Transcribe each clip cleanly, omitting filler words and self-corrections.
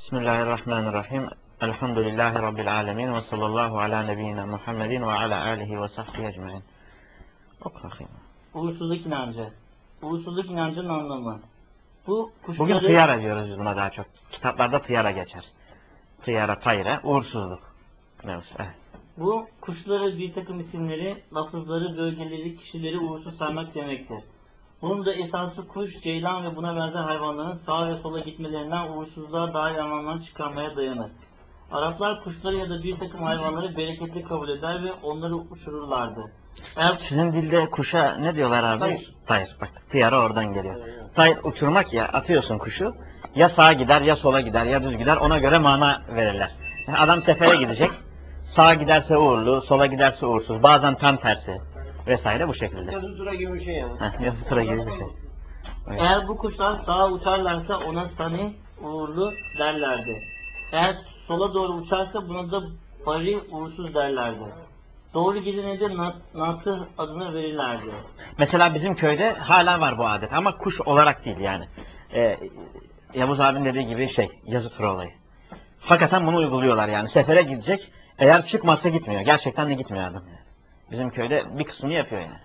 Bismillahirrahmanirrahim. Elhamdülillahi Rabbil alemin ve sallallahu ala nebiyyina Muhammedin ve ala alihi ve sahbihi ecmain. Oku bakayım. Uğursuzluk inancı. Uğursuzluk inancının anlamı. Bugün tıyara diyoruz biz buna daha çok. Kitaplarda tıyara geçer. Tıyara, tayra, uğursuzluk. Evet. Bu kuşları, bir takım isimleri, lafızları, bölgeleri, kişileri uğursuz saymak demektir. Bunun da esası kuş, ceylan ve buna benzer hayvanların sağa ve sola gitmelerinden uğursuzluğa dair anlamlar çıkarmaya dayanır. Araplar kuşları ya da bir takım hayvanları bereketli kabul eder ve onları uçururlardı. Sizin dilde kuşa ne diyorlar abi? Tayır. Tayır. Bak tıyara oradan geliyor. Tayır uçurmak ya, atıyorsun kuşu. Ya sağa gider ya sola gider ya düz gider, ona göre mana verirler. Yani adam sefere gidecek. Sağa giderse uğurlu, sola giderse uğursuz. Bazen tam tersi vesaire bu şekilde. Yazı tura gibi bir şey yani. Yazı tura gibi bir şey. Evet. Eğer bu kuşlar sağa uçarlarsa ona sani, uğurlu derlerdi. Eğer sola doğru uçarsa buna da bari, uğursuz derlerdi. Doğru gidene de natı adını verirlerdi. Mesela bizim köyde hala var bu adet ama kuş olarak değil yani. Yavuz abinin dediği gibi yazı tura olayı. Hakikaten bunu uyguluyorlar yani. Sefere gidecek, eğer çıkmazsa gitmiyor. Gerçekten de gitmiyor adam yani. Bizim köyde bir kısmını yapıyor yani.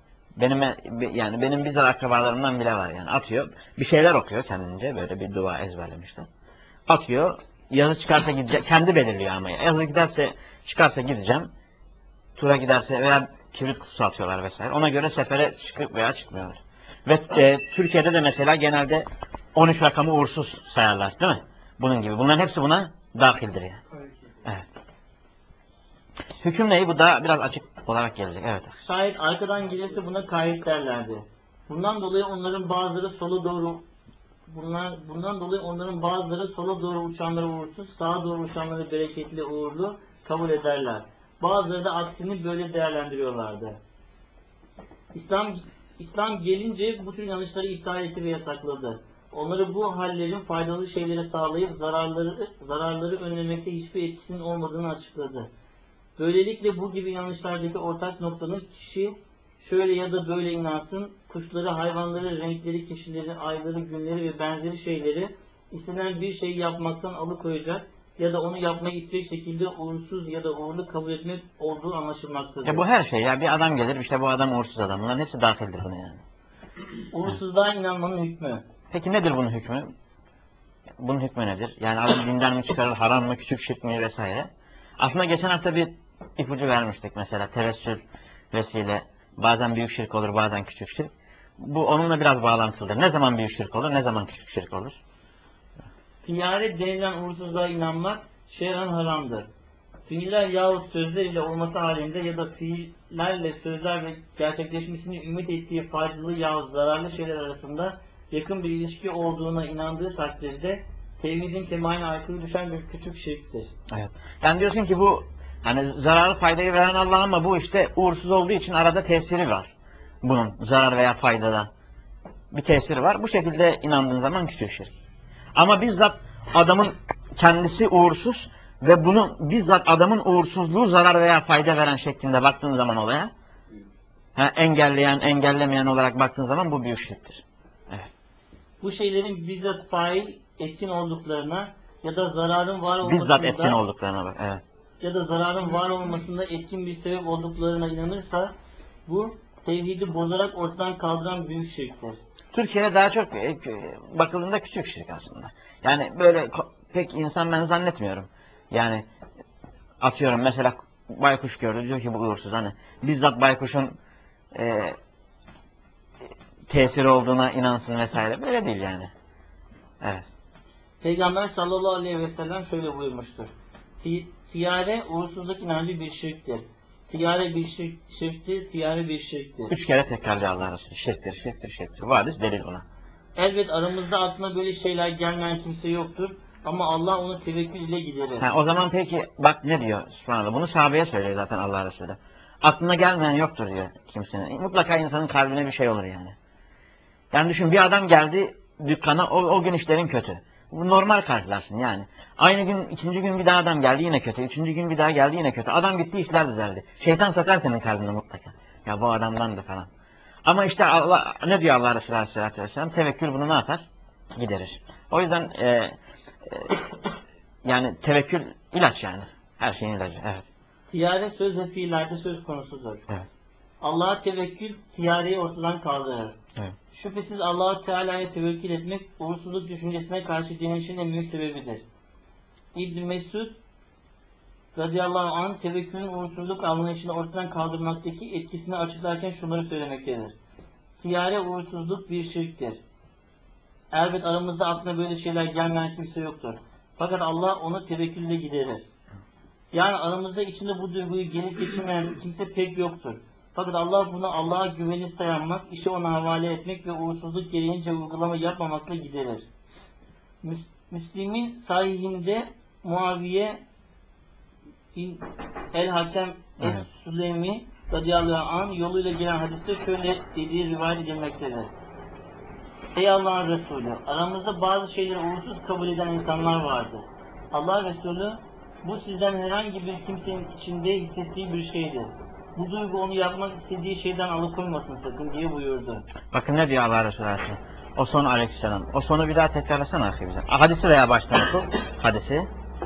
Benim bizzat akrabalarımdan bile var yani. Atıyor, bir şeyler okuyor kendince, böyle bir dua ezberlemişler. Atıyor, yazı çıkarsa gidecek, kendi belirliyor ama. Yazı giderse, çıkarsa gideceğim. Tura giderse veya kibrit kutusu atıyorlar vesaire. Ona göre sefere çıkıp veya çıkmıyorlar. Ve Türkiye'de de mesela genelde 13 rakamı uğursuz sayarlar değil mi? Bunun gibi. Bunların hepsi buna dahildir yani. Evet. Hüküm neyi? Bu da biraz açık olarak gelecek. Evet. Şayet arkadan gelirse buna kayıt derlerdi. Bundan dolayı onların bazıları sola doğru uçanları uğursuz, sağa doğru uçanları bereketli, uğurlu kabul ederler. Bazıları da aksini böyle değerlendiriyorlardı. İslam gelince bu tür yanlışları iptal etti ve yasakladı. Onları bu hallerin faydalı şeyleri sağlayıp zararları önlemekte hiçbir etkisinin olmadığını açıkladı. Böylelikle bu gibi yanlışlardaki ortak noktanın kişi şöyle ya da böyle inansın, kuşları, hayvanları, renkleri, kişileri, ayları, günleri ve benzeri şeyleri istenen bir şeyi yapmaktan alıkoyacak ya da onu yapmayı isteyecek şekilde uğursuz ya da uğurlu kabul etmek olduğu anlaşılmaktadır. Bu her şey ya, bir adam gelir işte bu adam uğursuz adam. Bunların hepsi dahildir buna yani. Uğursuzluğa inanmanın hükmü. Peki nedir bunun hükmü? Bunun hükmü nedir? Yani adam dinden mi çıkarır, haram mı, küçük şirk mi vesaire. Aslında geçen hafta bir ipucu vermiştik mesela, tevessül vesile. Bazen büyük şirk olur, bazen küçük şirk. Bu onunla biraz bağlantılıdır. Ne zaman büyük şirk olur, ne zaman küçük şirk olur? Fiyare denilen uğursuzluğa inanmak şer'an haramdır. Fiiller yahut sözler ile olması halinde ya da fiillerle sözler ve gerçekleşmesini ümit ettiği faydalı yahut zararlı şeyler arasında yakın bir ilişki olduğuna inandığı takdirde tevhidin kemaline aykırı düşen bir küçük şirktir. Evet. Yani diyorsun ki bu hani zararlı faydayı veren Allah ama bu işte uğursuz olduğu için arada tesiri var. Bunun zarar veya faydada bir tesiri var. Bu şekilde inandığın zaman küçük şirk. Ama bizzat adamın kendisi uğursuz ve bunu bizzat adamın uğursuzluğu zarar veya fayda veren şeklinde baktığın zaman olaya, engelleyen, engellemeyen olarak baktığın zaman bu büyük şirktir. Evet. Bu şeylerin bizzat fail, etkin olduklarına ya da zararın var olmasında Bizzat etkin olduklarına bak. Evet. Ya da zararın var olmasında etkin bir sebep olduklarına inanırsa bu tevhidi bozarak ortadan kaldıran büyük şirktir. Türkiye'de daha çok bakıldığında küçük şirk aslında. Yani böyle pek insan ben zannetmiyorum. Yani atıyorum mesela baykuş gördü diyor ki bu uğursuz. Hani bizzat baykuşun tesiri olduğuna inansın vesaire. Böyle değil yani. Evet. Peygamber sallallahu aleyhi ve sellem şöyle buyurmuştur. Tiyare uğursuzluk inancı bir şirktir. Tiyare bir şirktir, tiyare bir şirktir. 3 kere tekrarlıyor Allah Resulü. Şirktir, şirktir, şirktir. Bu hadis delil buna. Elbet aramızda aklına böyle şeyler gelmeyen kimse yoktur. Ama Allah onu tevekkül ile giderir. O zaman peki bak ne diyor Subhanallah. Bunu sahabeye söylüyor zaten Allah Resulü. Aklına gelmeyen yoktur diyor kimsenin. Mutlaka insanın kalbine bir şey olur yani. Yani düşün, bir adam geldi dükkana, o gün işlerin kötü. Bu normal karşılarsın yani. Aynı gün, ikinci gün bir daha adam geldi yine kötü. Üçüncü gün bir daha geldi yine kötü. Adam gitti, işler düzeldi. Şeytan sakar senin kalbine mutlaka. Ya bu adamdan da falan. Ama işte Allah, ne diyor Allah Resulü Aleyhisselatü Vesselam? Tevekkül bunu ne yapar? Giderir. O yüzden Yani tevekkül ilaç yani. Her şeyin ilacı. Evet. Tiyare söz ve fiillerde söz konusudur. Evet. Allah'a tevekkül tiyareyi ortadan kaldırır. Evet. Şüphesiz Allah-u Teala'ya tevekkül etmek uğursuzluk düşüncesine karşı direnişin en büyük sebebidir. İbn Mesud radıyallahu anh tevekkülün uğursuzluk anlayışını ortadan kaldırmaktaki etkisini açıklarken şunları söylemektedir. Tiyare uğursuzluk bir şirktir. Elbet aramızda aklına böyle şeyler gelmeyen kimse yoktur. Fakat Allah onu tevekkülle giderir. Yani aramızda içinde bu duyguyu gelip geçirmeyen kimse pek yoktur. Fakat Allah bunu Allah'a güvenip dayanmak, işi ona havale etmek ve uğursuzluk gereğince uygulama yapmamakla giderir. Müslim'in sahihinde Muaviye bin el-Hakem es-Süleymi radıyallahu anh yoluyla gelen hadiste şöyle dediği rivayet edilmektedir. Ey Allah'ın Resulü, aramızda bazı şeyleri uğursuz kabul eden insanlar vardır. Allah Resulü, bu sizden herhangi bir kimsenin içinde hissettiği bir şeydir. Bu duygu onu yapmak istediği şeyden alıkoymasın sakın diye buyurdu. Bakın ne diyor Allah Resulü Aleyhisselam. O sonu Aleyhisselam. O sonu bir daha tekrarlasana akı bize. Hadisi veya baştan oku. Hadisi.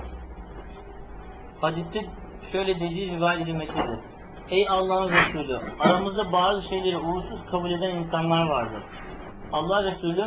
Hadiste şöyle dediği rivayet edilmektedir. Ey Allah'ın Resulü, aramızda bazı şeyleri uğursuz kabul eden insanlar vardır. Allah Resulü,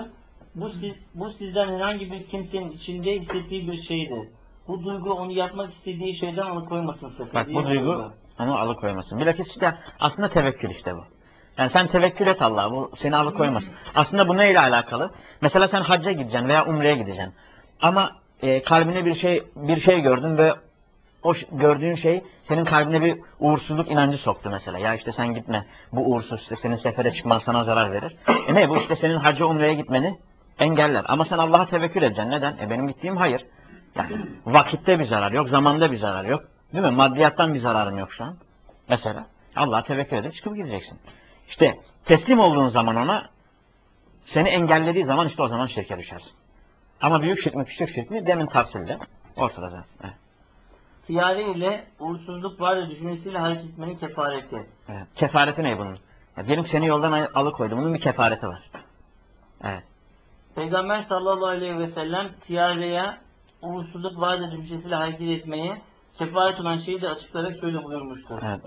bu sizden herhangi bir kimsenin içinde hissettiği bir şeydir. Bu duygu onu yapmak istediği şeyden alıkoymasın sakın. Bak bu duygu buyurdu. onu alıkoymasın. Bilakis işte aslında tevekkül işte bu. Yani sen tevekkül et Allah'a, bu seni alıkoymasın. Aslında bu neyle alakalı? Mesela sen hacca gideceksin veya umreye gideceksin. Ama kalbine bir şey gördün ve o gördüğün şey senin kalbine bir uğursuzluk inancı soktu mesela. Ya işte sen gitme, bu uğursuz, işte senin sefere çıkman sana zarar verir. Ne bu işte senin hacca umreye gitmeni engeller. Ama sen Allah'a tevekkül edeceksin. Neden? Benim gittiğim hayır. Yani vakitte bir zarar yok, zamanda bir zarar yok. Değil mi? Maddiyattan bir zararım yok şu an. Mesela Allah'a tevekkül edip çıkıp gideceksin. İşte teslim olduğun zaman ona, seni engellediği zaman işte o zaman şirke düşersin. Ama büyük şirk mi küçük şirk mi? Demin tavsilde. Ortada zaten. Evet. Tiyare ile uğursuzluk var ya düşüncesiyle hareket etmenin kefareti. Evet. Kefareti ne bunun? Ya diyelim seni yoldan alıkoydu. Bunun bir kefareti var. Evet. Peygamber sallallahu aleyhi ve sellem tiyareye uğursuzluk var ya düşüncesiyle hareket etmeye kefaret olan şeyi de açıklayarak şöyle buyurmuştur. Evet.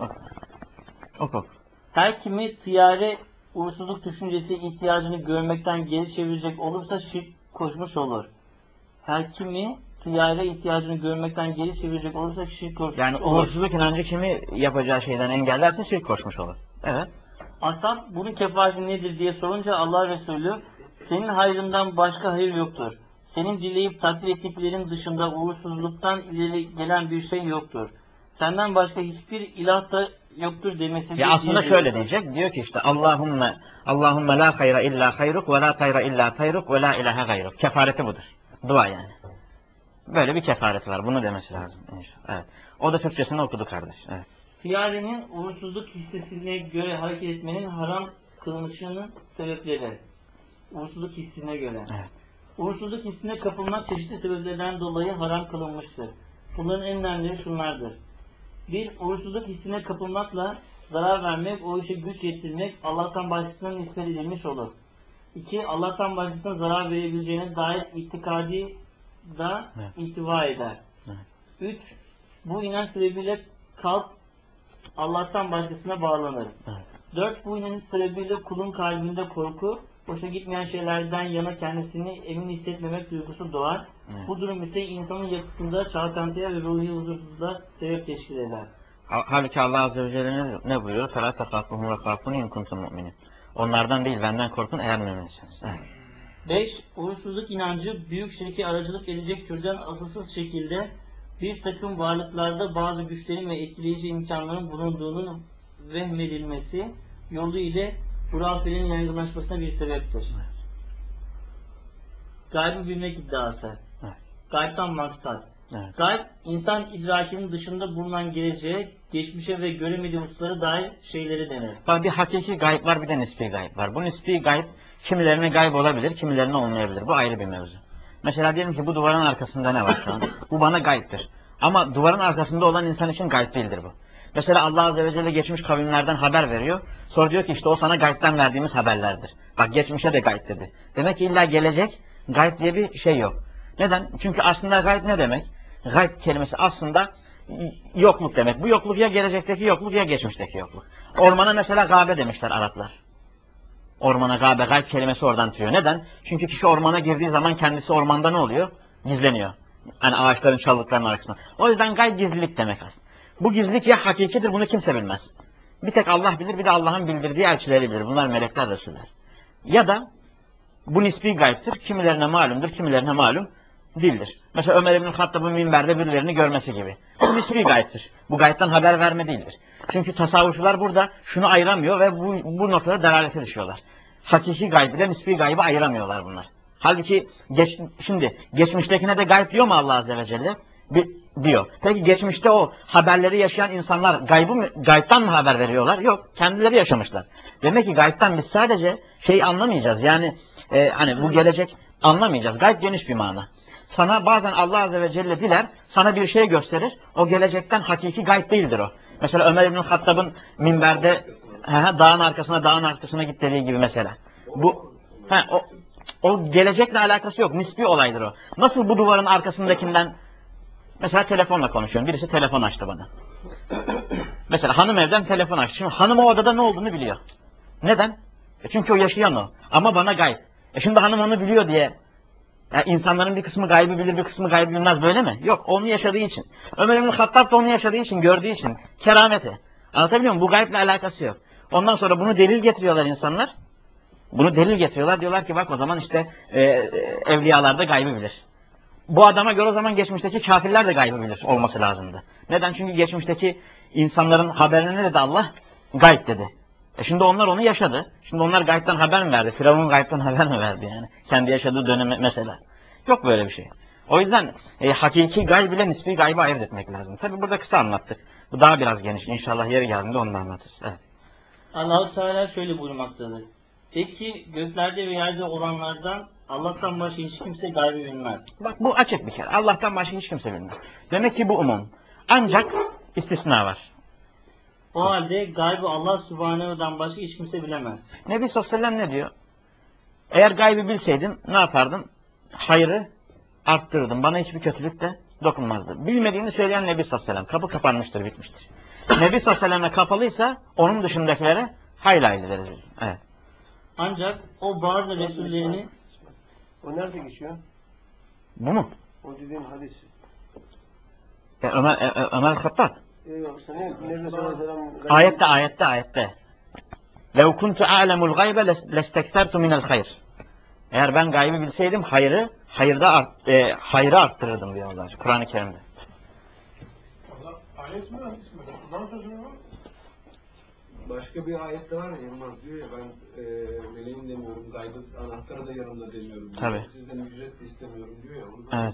Oku. Her kimi tiyare uğursuzluk düşüncesi ihtiyacını görmekten geri çevirecek olursa şirk koşmuş olur. Her kimi tiyare ihtiyacını görmekten geri çevirecek olursa şirk koşmuş Yani olur. uğursuzluk inancı kimi yapacağı şeyden engellerse şirk koşmuş olur. Evet. Ashab bunun kefareti nedir diye sorunca Allah Resulü senin hayrından başka hayır yoktur. Senin dileyip takdir ettiklerin dışında uğursuzluktan ileri gelen bir şey yoktur. Senden başka hiçbir ilah da yoktur demesi. Ya aslında şöyle diyecek. Diyor ki işte Allahümme la hayra illa hayruk ve la hayra illa hayruk ve la ilahe gayruk. Kefareti budur. Dua yani. Böyle bir kefareti var. Bunu demesi lazım. Evet. O da Türkçesini okudu kardeş. Evet. Tiyarenin uğursuzluk hissesine göre hareket etmenin haram kılınışının sebepleri. Uğursuzluk hissine göre. Evet. Uğursuzluk hissine kapılmak çeşitli sebeplerden dolayı haram kılınmıştır. Bunların en önemlileri şunlardır. 1. Uğursuzluk hissine kapılmakla zarar vermek, o işe güç yetirmek Allah'tan başkasına nispet edilmiş olur. 2. Allah'tan başkasına zarar verebileceğine dair itikadi da ihtiva eder. 3. Bu inanç sebebiyle kalp Allah'tan başkasına bağlanır. 4. Bu inanç sebebiyle kulun kalbinde korku, hoşa gitmeyen şeylerden yana kendisini emin hissetmemek duygusu doğar. Bu durum ise insanın yapısında çalkantıya ve ruhi huzursuzluğa sebep teşkil eder. Halbuki Allah Azze ve Celle ne buyuruyor? فَلَا تَخَافُهُمْ وَخَافُونِ اِنْ كُنْتُمْ مُؤْمِنِينَ. Onlardan değil benden korkun eğer müminsiniz. 5. Uğursuzluk inancı büyük şirke aracılık edecek türden asılsız şekilde bir takım varlıklarda bazı güçlerin ve etkileyici imkanların bulunduğunun vehmedilmesi yolu ile hurafelerin yaygınlaşmasına bir sebeptir. Gaybı bilmek iddiası. Gaybtan maksat. Gayb, insan idrakinin dışında bulunan geleceğe, geçmişe ve göremediği hususlara dair şeyleri denir. Bak bir hakiki gayb var, bir de nispi gayb var. Bu nispi gayb kimilerine gayb olabilir, kimilerine olmayabilir. Bu ayrı bir mevzu. Mesela diyelim ki bu duvarın arkasında ne var şu an? Bu bana gayiptir. Ama duvarın arkasında olan insan için gayb değildir bu. Mesela Allah Azze ve Celle geçmiş kavimlerden haber veriyor. Sonra diyor ki işte o sana gaybden verdiğimiz haberlerdir. Bak geçmişe de gayb dedi. Demek ki illa gelecek gayb diye bir şey yok. Neden? Çünkü aslında gayb ne demek? Gayb kelimesi aslında yokluk demek. Bu yokluk ya gelecekteki yokluk ya geçmişteki yokluk. Ormana mesela gabe demişler Araplar. Ormana gabe, gayb kelimesi oradan türüyor. Neden? Çünkü kişi ormana girdiği zaman kendisi ormanda ne oluyor? Gizleniyor. Hani ağaçların, çalılıkların arasında. O yüzden gayb gizlilik demek aslında. Bu gizlilik ya hakikidir, bunu kimse bilmez. Bir tek Allah bilir, bir de Allah'ın bildirdiği elçileri bilir. Bunlar melekler, resuller. Ya da bu nispi gaybtir. Kimilerine malumdur, kimilerine malum değildir. Mesela Ömer İbn-i Hattab'ın minberde birilerini görmesi gibi. Bu nispi gaybtir. Bu gaybtan haber verme değildir. Çünkü tasavvufçular burada şunu ayıramıyor ve bu noktada delalete düşüyorlar. Hakiki gayb ile nispi gaybı ayıramıyorlar bunlar. Halbuki şimdi geçmiştekine de gayb diyor mu Allah Azze ve Celle? Diyor. Peki geçmişte o haberleri yaşayan insanlar gaybtan mı haber veriyorlar? Yok. Kendileri yaşamışlar. Demek ki gaybtan biz sadece şeyi anlamayacağız. Yani hani bu gelecek anlamayacağız. Gayb geniş bir mana. Sana bazen Allah Azze ve Celle diler, sana bir şey gösterir. O gelecekten hakiki gayb değildir o. Mesela Ömer İbn-i Hattab'ın minberde dağın arkasına git dediği gibi mesela. O gelecekle alakası yok. Nispi olaydır o. Nasıl bu duvarın arkasındakinden mesela telefonla konuşuyorum. Birisi telefon açtı bana. Mesela hanım evden telefon açtı. Şimdi hanım o odada ne olduğunu biliyor. Neden? Çünkü o yaşayan o. Ama bana gayb. Şimdi hanım onu biliyor diye. Yani insanların bir kısmı gaybı bilir, bir kısmı gaybı bilmez, böyle mi? Yok, onu yaşadığı için. Ömer İbn-i Hattab da onu yaşadığı için, gördüğü için. Kerameti. Anlatabiliyor muyum? Bu gayble alakası yok. Ondan sonra bunu delil getiriyorlar insanlar. Bunu delil getiriyorlar. Diyorlar ki bak o zaman işte evliyalar da gaybı bilir. Bu adama göre o zaman geçmişteki kafirler de gaybı bilir olması lazımdı. Neden? Çünkü geçmişteki insanların haberine ne dedi Allah? Gayb dedi. Şimdi onlar onu yaşadı. Şimdi onlar gaybtan haber mi verdi? Firavun gaybtan haber mi verdi yani? Kendi yaşadığı dönemi mesela. Yok böyle bir şey. O yüzden hakiki gayb ile nispi gaybı ayırt etmek lazım. Tabi burada kısa anlattık. Bu daha biraz geniş. İnşallah yeri geldiğinde onu da anlatırız. Evet. Allah-u Teala şöyle buyurmaktadır. Peki göklerde ve yerde olanlardan Allah'tan başka hiç kimse gaybı bilmez. Bak bu açık bir kere. Allah'tan başka hiç kimse bilmez. Demek ki bu umum. Ancak istisna var. O halde gaybı Allah Subhanehu'dan başka hiç kimse bilemez. Nebi sallallahu aleyhi ve sellem ne diyor? Eğer gaybı bilseydin ne yapardın? Hayrı arttırırdım. Bana hiçbir kötülük de dokunmazdı. Bilmediğini söyleyen Nebi sallallahu aleyhi ve sellem. Kapı kapanmıştır, bitmiştir. Nebi sallallahu aleyhi ve sellem'e kapalıysa onun dışındakilere hayli hayli deriz. Evet. Ancak o bazı Resullerini... O nerede geçiyor? Bu mu? O dediğin hadis. Ömer Hattab. Yok, nerede sonra Ayette. لَوْ كُنْتُ أَعْلَمُ الْغَيْبَ لَسْتَكْتَرْتُ مِنَ الْخَيْرِ. Eğer ben gaybı bilseydim hayrı arttırırdım diyorlar Kur'an-ı Kerim'de. Ayet mi hadis mi? Kur'an sözü mü? Başka bir ayette var ya, Yılmaz diyor ya, ben meleğim demiyorum, gaybı anahtarı da yanımda demiyorum. Tabii. Sizden ücret de istemiyorum diyor ya. Evet.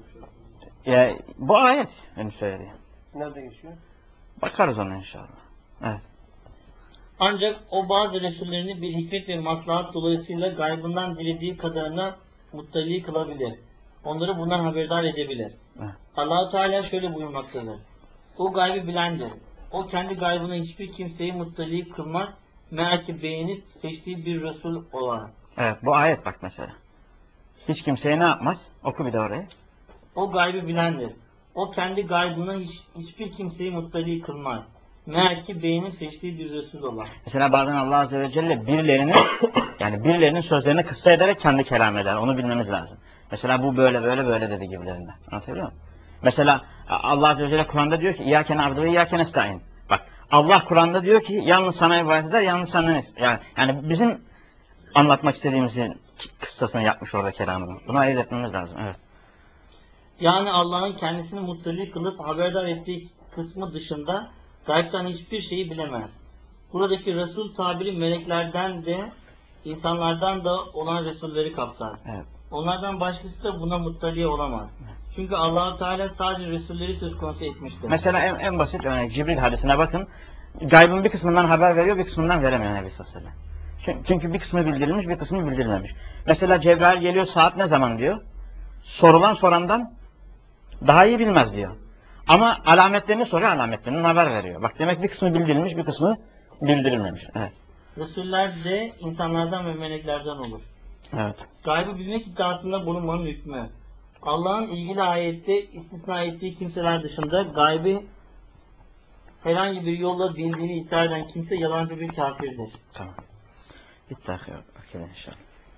Ya, bu ayet benim söylediğim. Nerede geçiyor? Bakarız ona inşallah. Evet. Ancak o bazı Resullerini bir hikmet ve maslahat dolayısıyla gaybından dilediği kadarına muttali kılabilir. Onları bundan haberdar edebilir. Evet. Allah-u Teala şöyle buyurmaktadır. O gaybı bilendir. O kendi gaybına hiçbir kimseyi muttali kılmaz. Meğer ki beğenip seçtiği bir Resul olarak. Evet, bu ayet bak mesela. Hiç kimseye ne yapmaz? Oku bir de orayı. O gaybı bilendir. O kendi gaybına hiçbir kimseyi muttali kılmaz. Meğer ki beğenip seçtiği bir Resul olan. Mesela bazen Allah Azze ve Celle birilerinin sözlerini kıssa ederek kendi kelam eder. Onu bilmemiz lazım. Mesela bu böyle dedi gibilerinden. Anlatabiliyor muyum? Mesela Allah Azze ve Celle Kur'an'da diyor ki İyyâke na'budu ve iyyâke nestaîn. Bak Allah Kur'an'da diyor ki yalnız sana ibadet eder, yalnız senden yani bizim anlatmak istediğimizin kıssasını yapmış orada kelamını. Bunu ayırt etmemiz lazım. Evet. Yani Allah'ın kendisini muttali kılıp haberdar ettiği kısmı dışında gaybtan hiçbir şeyi bilemez. Buradaki Resul tabiri meleklerden de insanlardan da olan Resulleri kapsar. Evet. Onlardan başkası da buna muttali olamaz. Çünkü Allah-u Teala sadece Resulleri söz konusu etmiştir. Mesela en basit örnek Cibril hadisine bakın. Gaybın bir kısmından haber veriyor, bir kısmından veremiyor Nebi sallallahu aleyhi ve sellem. Çünkü bir kısmı bildirilmiş, bir kısmı bildirilmemiş. Mesela Cebrail geliyor, saat ne zaman diyor. Sorulan sorandan daha iyi bilmez diyor. Ama alametlerini soruyor, alametlerinden haber veriyor. Bak demek bir kısmı bildirilmiş, bir kısmı bildirilmemiş. Evet. Resuller de insanlardan ve meleklerden olur. Evet. Gaybı bilmek iddiasında bulunmanın hükmü. Allah'ın ilgili ayette istisna ettiği kimseler dışında gaybi herhangi bir yolla bildiğini iddia eden kimse yalancı bir kafirdir. Tamam. Bitti arkadaşlar inşallah.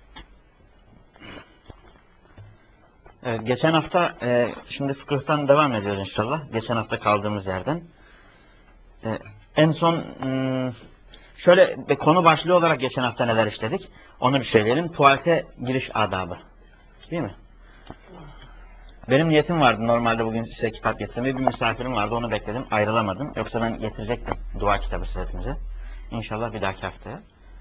Evet, geçen hafta şimdi fıkıhtan devam ediyoruz inşallah. Geçen hafta kaldığımız yerden. En son şöyle bir konu başlığı olarak geçen hafta neler işledik? Onu bir söyleyelim. Tuvalete giriş adabı. Değil mi? Benim niyetim vardı normalde bugün size kitap getirmeye. Bir misafirim vardı, onu bekledim. Ayrılamadım. Yoksa ben getirecektim dua kitabı hepimize. İnşallah bir dahaki haftaya.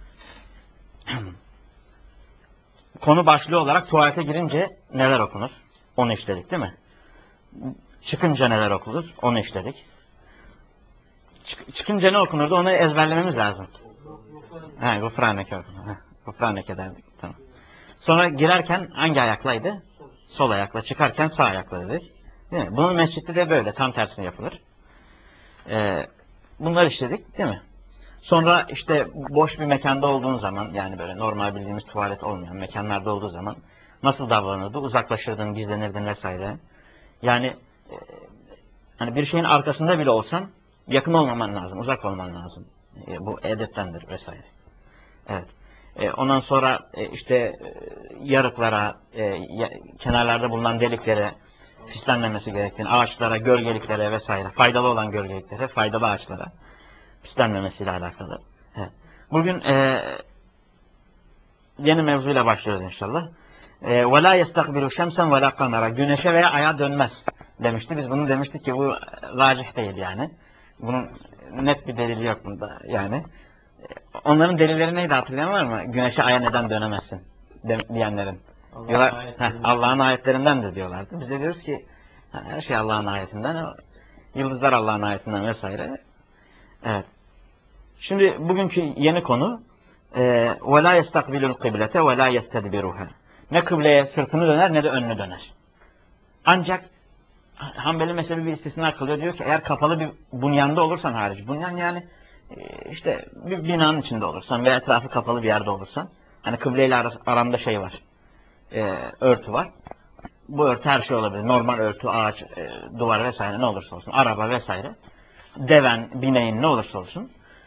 Konu başlığı olarak tuvalete girince neler okunur? Onu işledik değil mi? Çıkınca neler okunur? Onu işledik. Çıkınca ne okunurdu? Onu ezberlememiz lazım. Gufraneke okunur. Gufraneke derdik. Tamam. Sonra girerken hangi ayaklaydı? Sol ayakla. Çıkarken sağ ayakla dedik. Değil mi? Bunun mescitte de böyle. Tam tersine yapılır. Bunları işledik değil mi? Sonra işte boş bir mekanda olduğun zaman, yani böyle normal bildiğimiz tuvalet olmayan mekanlarda olduğu zaman nasıl davranırdı? Uzaklaşırdın, gizlenirdin vesaire. Yani hani bir şeyin arkasında bile olsan yakın olmaman lazım, uzak olman lazım. Bu edeptendir vesaire. Evet. Ondan sonra işte yarıklara, kenarlarda bulunan deliklere pislenmemesi gerektiğini, ağaçlara, gölgeliklere vesaire, faydalı olan gölgeliklere, faydalı ağaçlara pislenmemesiyle alakalı. Evet. Bugün yeni mevzuyla başlıyoruz inşallah. وَلَا يَسْتَقْبِلُ شَمْسًا وَلَا قَمَرًا Güneşe veya aya dönmez demişti. Biz bunu demiştik ki bu racih değil yani. Bunun net bir delili yok bunda yani. Onların delilleri neydi hatırlayan var mı? Güneşe aya neden dönemezsin diyenlerin. Allah'ın ayetlerindendir diyorlardı. Biz de diyoruz ki her şey Allah'ın ayetinden, yıldızlar Allah'ın ayetinden vesaire. Evet. Şimdi bugünkü yeni konu وَلَا يَسْتَقْبِلُ الْقِبْلَةَ وَلَا يَسْتَدْبِرُهَا Ne kıbleye sırtını döner ne de önünü döner. Ancak Hanbeli mezhebi bir istisna kılıyor. Diyor ki eğer kapalı bir bunyanda olursan hariç. Bunyan yani işte bir binanın içinde olursan veya etrafı kapalı bir yerde olursan. Hani kıbleyle aranda şey var. Örtü var. Bu örtü her şey olabilir. Normal örtü, ağaç, duvar vesaire ne olursa olsun. Araba vesaire. Deven, bineğin ne olursa olsun.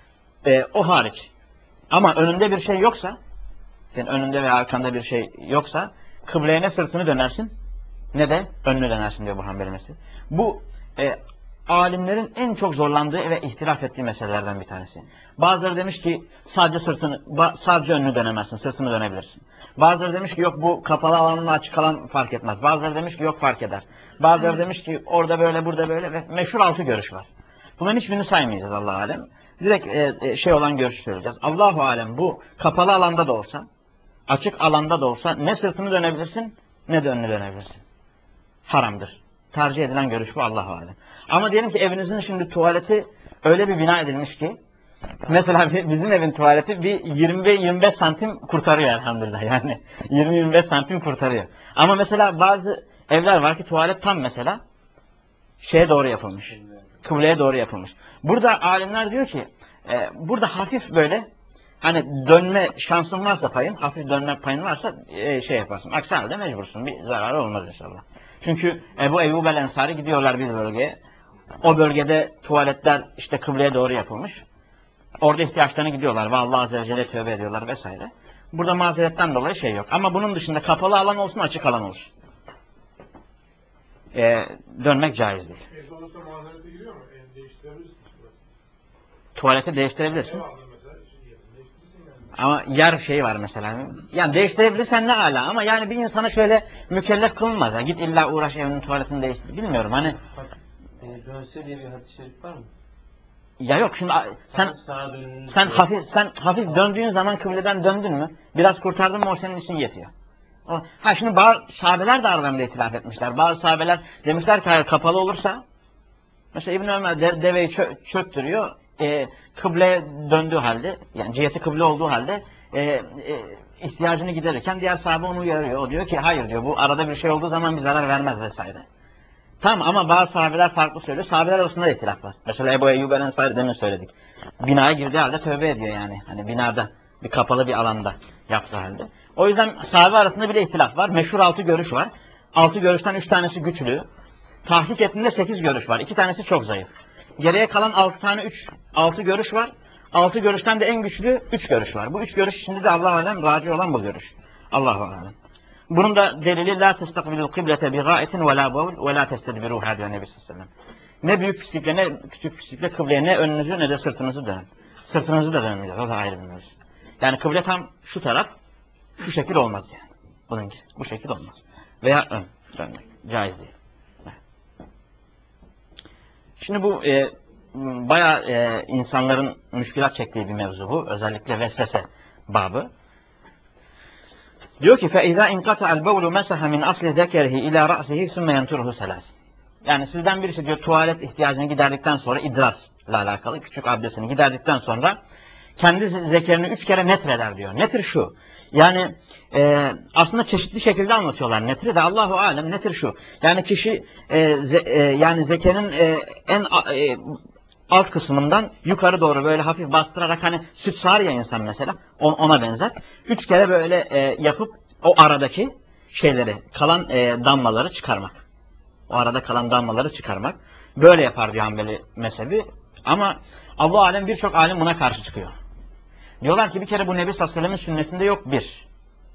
O hariç. Ama önünde bir şey yoksa, senin önünde veya arkanda bir şey yoksa, kıbleye ne sırtını dönersin ne de önünü dönersin diyor bu Hanbeli mezhebi. Bu alimlerin en çok zorlandığı ve ihtilaf ettiği meselelerden bir tanesi. Bazıları demiş ki sadece önünü dönemezsin, sırtını dönebilirsin. Bazıları demiş ki yok bu kapalı alanla açık alan fark etmez. Bazıları demiş ki yok fark eder. Bazıları demiş ki orada böyle burada böyle ve meşhur 6 görüş var. Bunların hiçbirini saymayacağız Allah alem. Direkt şey olan görüşü söyleyeceğiz. Allahu alem bu kapalı alanda da olsa, açık alanda da olsa ne sırtını dönebilirsin ne de önünü dönebilirsin. Haramdır. Tercih edilen görüş bu Allahu alem. Ama diyelim ki evinizin şimdi tuvaleti öyle bir bina edilmiş ki mesela bizim evin tuvaleti bir 20-25 santim kurtarıyor elhamdülillah yani. 20-25 santim kurtarıyor. Ama mesela bazı evler var ki tuvalet tam mesela şeye doğru yapılmış. Kıbleye doğru yapılmış. Burada alimler diyor ki burada hafif böyle hani dönme şansın varsa payın, hafif dönme payın varsa şey yaparsın. Aksi halde mecbursun. Bir zararı olmaz inşallah. Çünkü Ebu Eyyub el-Ensari gidiyorlar bir bölgeye. O bölgede tuvaletler işte kıbleye doğru yapılmış. Orada ihtiyaçlarına gidiyorlar ve Allah Azze ve Celle tövbe ediyorlar vesaire. Burada mazeretten dolayı şey yok. Ama bunun dışında kapalı alan olsun, açık alan olsun. Dönmek caiz değil. Olursa mazerete giriyor mu? Değiştirebilirsin. Tuvaleti değiştirebilirsin. Ama yer şeyi var mesela. Yani değiştirebilirsen ne ala ama yani bir insana şöyle mükellef kılınmaz. Yani git illa uğraş evinin tuvaletini değiştir. Bilmiyorum hani. Dönse diye bir hadis-i şerif var mı? Ya yok şimdi sen hafif döndüğün zaman kıbleden döndün mü? Biraz kurtardın mı o senin için yetiyor. Şimdi bazı sahabeler de aralarında itilaf etmişler. Bazı sahabeler demişler ki hayır kapalı olursa mesela İbn Ömer deveyi çöktürüyor. Kıble döndüğü halde yani ciheti kıble olduğu halde ihtiyacını giderirken diğer sahabe onu uyarıyor. O diyor ki hayır diyor bu arada bir şey olduğu zaman bir zarar vermez vesaire. Tamam ama bazı sahabeler farklı söylüyor. Sahabeler arasında da itilaf var. Mesela Ebu Eyyub el-Ensari demin söyledik. Binaya girdiği halde tövbe ediyor yani. Hani binada bir kapalı bir alanda yaptığı halde. O yüzden sahabe arasında bile ihtilaf var. Meşhur 6 görüş var. 6 görüşten 3 tanesi güçlü. Tahkik ettiğinde 8 görüş var. 2 tanesi çok zayıf. Geriye kalan 6 görüş var. 6 görüşten de en güçlü 3 görüş var. Bu 3 görüş içinde de Allah-u Alem raci olan bu görüş. Allahu Alem. Bunun da delili la testakbilul kıblete bi gâetin ve la bavul ve la testedbiruhâ diyor Nebi sallallahu aleyhi ve sellem. Ne büyük pislikle ne küçük pislikle kıbleye ne önünüzü ne de sırtınızı dönün. Sırtınızı da dönmeyeceğiz. O da ayrı bir mevzu. Yani kıble tam şu taraf, şu şekil olmaz yani. Bununki. Bu şekil olmaz. Veya ön dönmek. Caiz değil. Şimdi bu bayağı insanların müşkilat çektiği bir mevzu bu. Özellikle vesvese babı. Diyor ki فَاِذَا اِنْقَطَعَ الْبَوْلُ مَسَحَ مِنْ أَصْلِ ذَكَرِهِ اِلَى رَأْسِهِ ثُمَّ يَنْتُرُهُ سَلَاسٍ. Yani sizden birisi diyor tuvalet ihtiyacını giderdikten sonra idrarla alakalı küçük abdestini giderdikten sonra kendi zekerini 3 kere netreder diyor. Netir şu. Yani aslında çeşitli şekilde anlatıyorlar netri de Allahu alem netir şu. Yani kişi yani zekenin en alt kısmından yukarı doğru böyle hafif bastırarak hani süt sağar ya insan mesela ona benzer. 3 kere böyle yapıp o aradaki şeyleri kalan damlaları çıkarmak. O arada kalan damlaları çıkarmak. Böyle yapar diyor Hanbeli mezhebi. Ama Allah alem birçok alim buna karşı çıkıyor. Diyorlar ki bir kere bu Nebi sallallahu aleyhi ve sellem'in sünnetinde yok bir.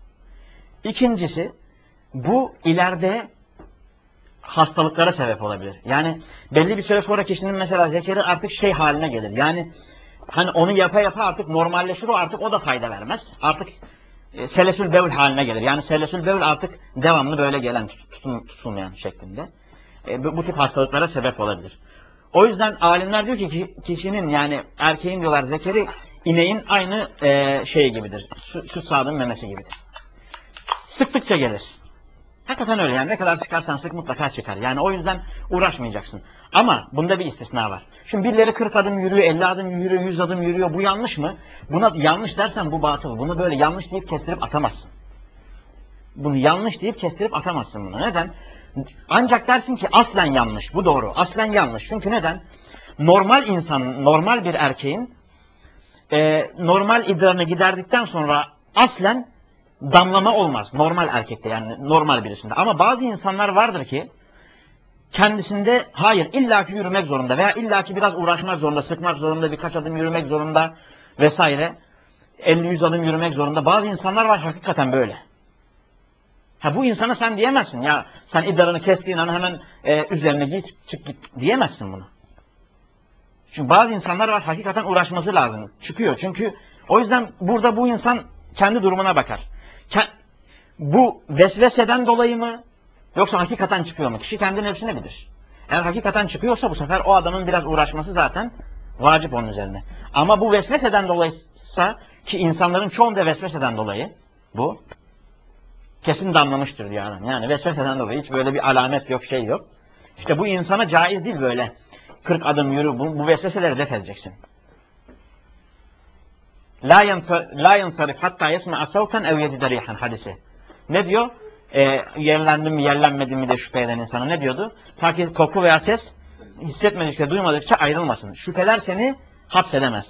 İkincisi bu ileride hastalıklara sebep olabilir. Yani belli bir süre sonra kişinin mesela zekeri artık şey haline gelir. Yani hani onu yapa yapa artık normalleşir o artık o da fayda vermez. Artık selesül bevl haline gelir. Yani selesül bevl artık devamlı böyle gelen tutulmayan şeklinde. Bu tip hastalıklara sebep olabilir. O yüzden alimler diyor ki kişinin yani erkeğin diyorlar zekeri ineğin aynı şey gibidir. Süt sağdığın memesi gibidir. Sıktıkça gelir. Hakikaten öyle yani ne kadar sıkarsan sık mutlaka çıkar. Yani o yüzden uğraşmayacaksın. Ama bunda bir istisna var. Şimdi birileri 40 adım yürüyor, 50 adım yürüyor, 100 adım yürüyor. Bu yanlış mı? Buna yanlış dersen bu batıl. Bunu böyle yanlış deyip kestirip atamazsın. Bunu yanlış deyip kestirip atamazsın bunu. Neden? Ancak dersin ki aslen yanlış. Bu doğru. Aslen yanlış. Çünkü neden? Normal insan, normal bir erkeğin normal idrarını giderdikten sonra aslen damlama olmaz. Normal erkekte yani normal birisinde. Ama bazı insanlar vardır ki kendisinde hayır illaki yürümek zorunda veya illaki biraz uğraşmak zorunda, sıkmak zorunda, birkaç adım yürümek zorunda vesaire. 50-100 adım yürümek zorunda. Bazı insanlar var hakikaten böyle. Bu insana sen diyemezsin ya sen idrarını kestiğin an hemen üzerine git çık git diyemezsin bunu. Çünkü bazı insanlar var hakikaten uğraşması lazım. Çıkıyor çünkü o yüzden burada bu insan kendi durumuna bakar. Bu vesveseden dolayı mı yoksa hakikaten çıkıyor mu? Kişi kendi nefsine bilir. Eğer hakikaten çıkıyorsa bu sefer o adamın biraz uğraşması zaten vacip onun üzerine. Ama bu vesveseden dolayıysa ki insanların çoğunda vesveseden dolayı bu kesin damlamıştır diyor adam. Yani vesveseden dolayı hiç böyle bir alamet yok şey yok. İşte bu insana caiz değil böyle 40 adım yürü bu vesveseleri def edeceksin. La yansarif hatta yesma'a savten ev yecide rihan hadisi. Ne diyor? Yerlendim mi yerlenmedim mi de şüphe eden insana ne diyordu? Ta ki koku veya ses hissetmedikçe duymadıkça ayrılmasın. Şüpheler seni hapsedemez.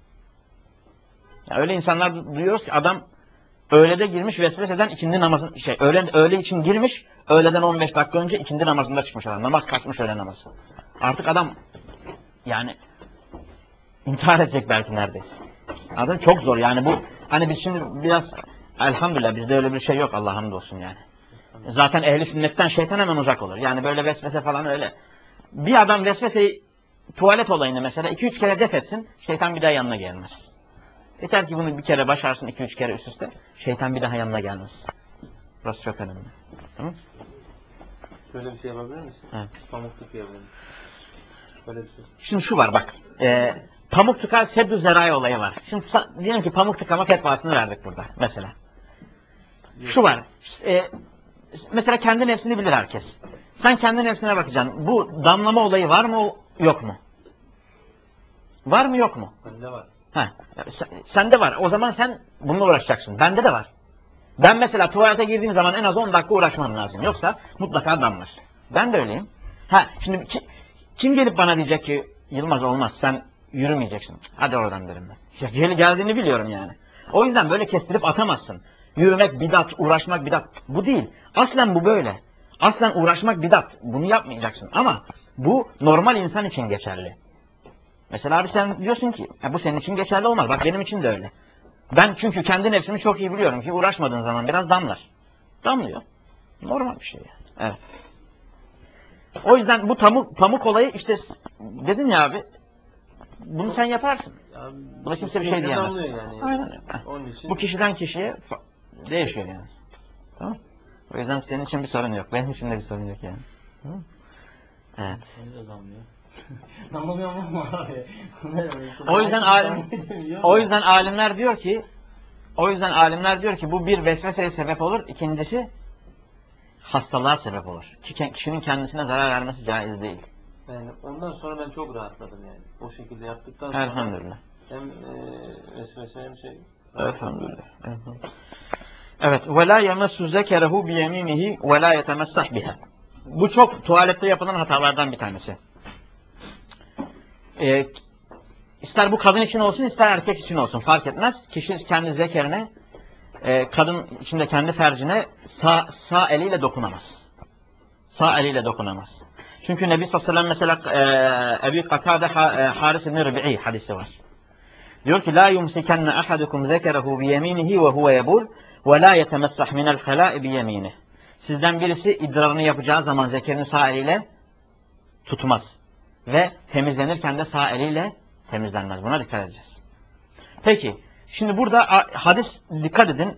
Ya öyle insanlar duyuyoruz ki adam öğlede girmiş vesveseden ikindi namazı öğle için girmiş öğleden 15 dakika önce ikindi namazında çıkmış adam. Namaz kaçmış öğle namazı. Artık adam yani intihar edecek belki neredeyse. Anladın? Çok zor yani bu hani biz şimdi biraz elhamdülillah bizde öyle bir şey yok Allah'a hamdolsun yani. Zaten ehli sünnetten şeytan hemen uzak olur. Yani böyle vesvese falan öyle. Bir adam vesveseyi tuvalet olayını mesela 2-3 kere def etsin şeytan bir daha yanına gelmez. Yeter ki bunu bir kere başarsın 2-3 kere üst üste şeytan bir daha yanına gelmez. Burası çok önemli. Tamam? Şöyle bir şey yapabilir misin? Evet. Pamuk tıkayabilir misin? Böyle bir şey. Şimdi şu var bak. Pamuk tıkar seddü zerai olayı var. Şimdi diyelim ki pamuk tıkama fetvasını verdik burada mesela. Şu var. Mesela kendi nefsini bilir herkes. Sen kendi nefsine bakacaksın. Bu damlama olayı var mı yok mu? Var mı yok mu? Bende var. Sende var. O zaman sen bununla uğraşacaksın. Bende de var. Ben mesela tuvalete girdiğim zaman en az 10 dakika uğraşmam lazım. Yoksa mutlaka damlar. Ben de öyleyim. Şimdi kim gelip bana diyecek ki Yılmaz olmaz sen yürümeyeceksin. Hadi oradan derim ben. Geldiğini biliyorum yani. O yüzden böyle kestirip atamazsın. Yürümek bidat, uğraşmak bidat. Bu değil. Aslen bu böyle. Aslen uğraşmak bidat. Bunu yapmayacaksın. Ama bu normal insan için geçerli. Mesela abi sen diyorsun ki bu senin için geçerli olmaz. Bak benim için de öyle. Ben çünkü kendi nefsimi çok iyi biliyorum ki uğraşmadığın zaman biraz damlar. Damlıyor. Normal bir şey yani. Evet. O yüzden bu pamuk olayı işte dedim ya abi bunu sen yaparsın. Yani, Buna kimse bir şey diyemez. Yani. Aynen öyle. Onun için Bu kişiden kişiye değişiyor yani. Tamam. O yüzden senin için bir sorun yok. Benim için de bir sorun yok yani. Tamam. Evet. Anlamıyor mu abi? O yüzden alimler diyor ki bu bir vesveseye sebep olur. İkincisi hastalığa sebep olur. Kişinin kendisine zarar vermesi caiz değil. yani ondan sonra ben çok rahatladım yani. O şekilde yaptıktan sonra Elhamdülillah. hem vesvese hem şey. Elhamdülillah. Evet. Ve la yemessu zekerehu bi yeminihi ve la yetemessah biha. Bu çok tuvalette yapılan hatalardan bir tanesi. İster bu kadın için olsun ister erkek için olsun fark etmez. Kişi kendi zekerine kadın içinde kendi fercine sağ eliyle dokunamaz. Sağ eliyle dokunamaz. Çünkü Nebi sallallahu aleyhi ve sellem mesela Ebu Katade Haris ibn Rib'i hadisi var. Diyor ki la yumsikenne ahadukum zekerehu bi yeminihi ve huve yebul ve la yetemessah minel hala'i bi yeminihi. Sizden birisi idrarını yapacağı zaman zekerini sağ eliyle tutmaz. Ve temizlenirken de sağ eliyle temizlenmez. Buna dikkat edeceğiz. Peki. Şimdi burada hadis dikkat edin.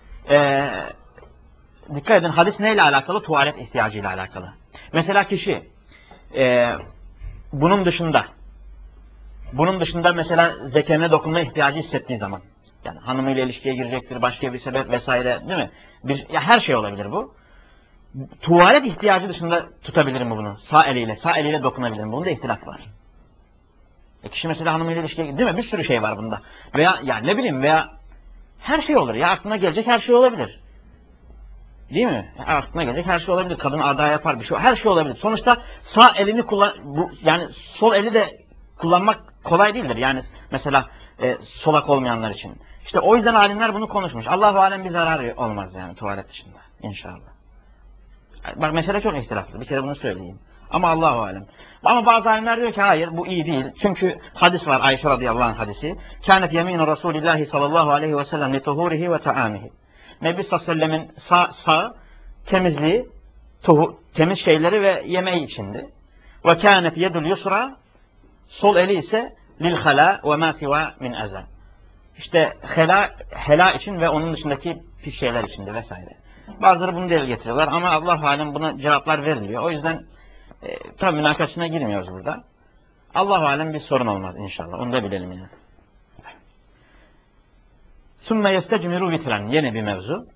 Dikkat edin. Hadis neyle alakalı? Tuvalet ihtiyacıyla alakalı. Mesela kişi bunun dışında mesela zekerine dokunma ihtiyacı hissettiği zaman yani hanımıyla ilişkiye girecektir, başka bir sebep vesaire değil mi? Her şey olabilir bu. Tuvalet ihtiyacı dışında tutabilir mi bunu? Sağ eliyle dokunabilir mi? Bunda ihtilaf var. Kişi mesela hanımıyla ilişkiye değil mi? Bir sürü şey var bunda. Veya yani ne bileyim veya her şey olur. Ya aklına gelecek her şey olabilir. Değil mi? Aklına gelecek her şey olabilir. Kadın ada yapar bir şey. Her şey olabilir. Sonuçta sağ elini yani sol eli de kullanmak kolay değildir. Yani mesela solak olmayanlar için. İşte o yüzden alimler bunu konuşmuş. Allahu alem bir zararı olmaz yani tuvalet dışında. İnşallah. Bak mesele çok ihtilaflı. Bir kere bunu söyleyeyim. Ama Allahu alem. Ama bazı alimler diyor ki hayır bu iyi değil. Çünkü hadis var Ayşe radıyallahu anh hadisi. Kânet yemînu Resulillahi sallallahu aleyhi ve sellem li tuhurihi ve ta'amihi. Nebi sallallahu aleyhi ve sellemin sağ temizliği, temiz şeyleri ve yemeği içindi. Ve kânet yedul yusra sol eli ise lil hala ve mâ sivâ min eza. İşte hela için ve onun dışındaki pis şeyler içindi vesaire. Bazıları bunu delil getiriyorlar ama Allah-u alem buna cevaplar veriliyor. O yüzden tabi münakaşasına girmiyoruz burada. Allah-u alem bir sorun olmaz inşallah. Onu da bilelim yani. Sümme yestecmiru vitren. Yeni bir mevzu.